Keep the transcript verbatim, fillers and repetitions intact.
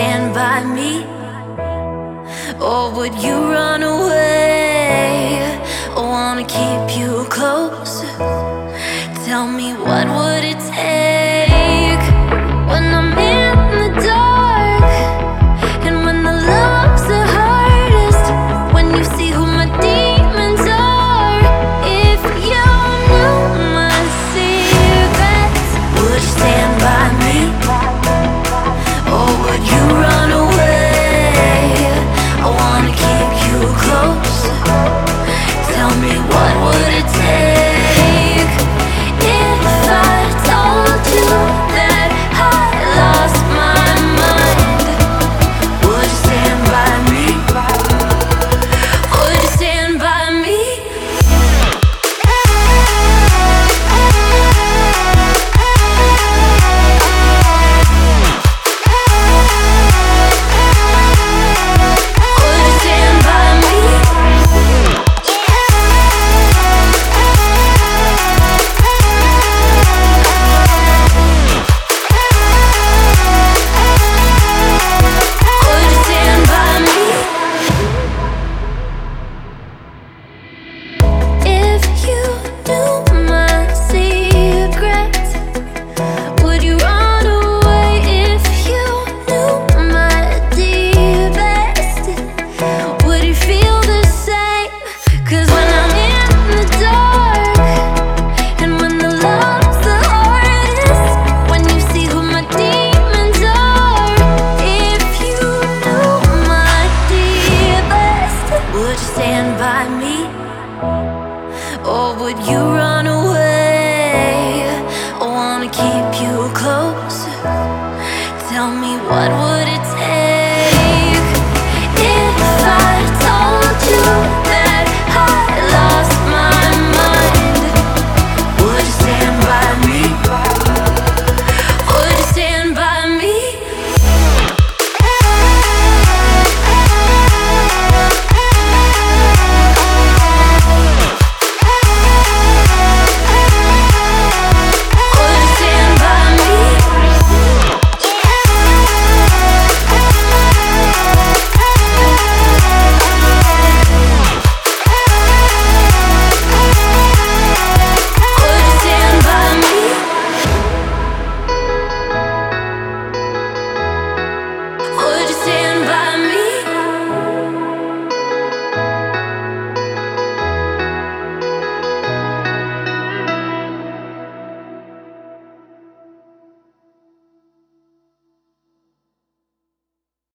stand by me? Or would you run away? I wanna keep you close. Tell me, what would it take when I'm in the dark, and when the love's the hardest, when you see who my demons are? If you knew my secrets, would you stand by me? Or would you run away? I wanna keep you close. Tell me, what would it take if I told you that I lost my mind? Would you stand by me? Would you stand by me? Would you stand by me? Or would you run away? I wanna keep you close. Tell me, what would it take if I told you